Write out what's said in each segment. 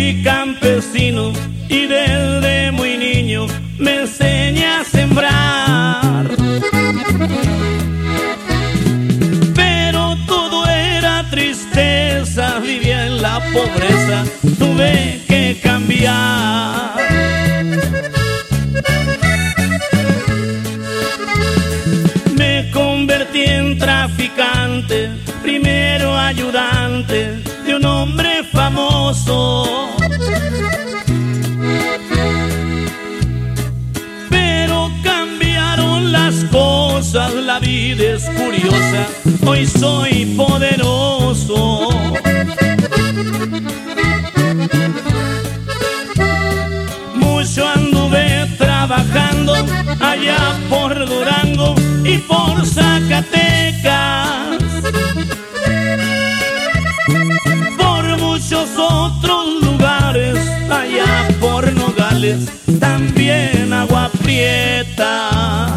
Fui campesino y desde muy niño me enseñé a sembrar. Pero todo era tristeza, vivía en la pobreza, tuve que cambiar. Me convertí en traficante, primero ayudante de un hombre famoso. Pero cambiaron las cosas, la vida es curiosa, hoy soy poderoso. Mucho anduve trabajando allá por Durango y por Zacatecas, por muchos otros lugares, allá por Nogales, también Agua Prieta.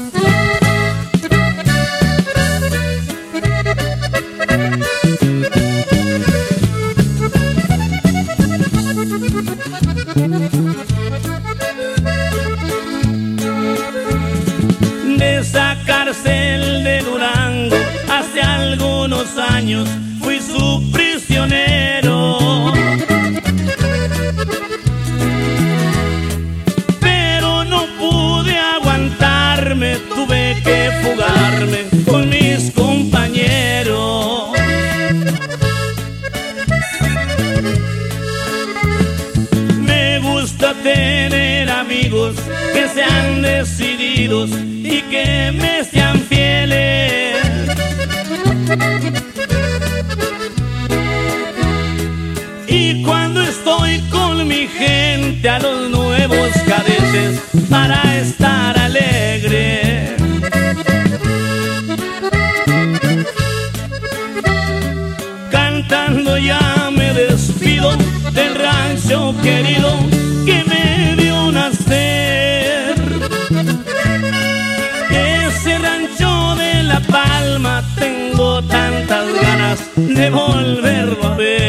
De esa cárcel de Durango, hace algunos años fui su prisionero. Pero no pude aguantarme, tuve que fugarme con mis compañeros. Me gusta tener amigos que sean decididos y que me sean fieles. Y cuando estoy con mi gente, a los nuevos cadetes, para estar alegre. Cantando ya me despido del rancho querido que me vio nacer. Ese rancho de La Palma tengo tantas ganas de volverlo a ver.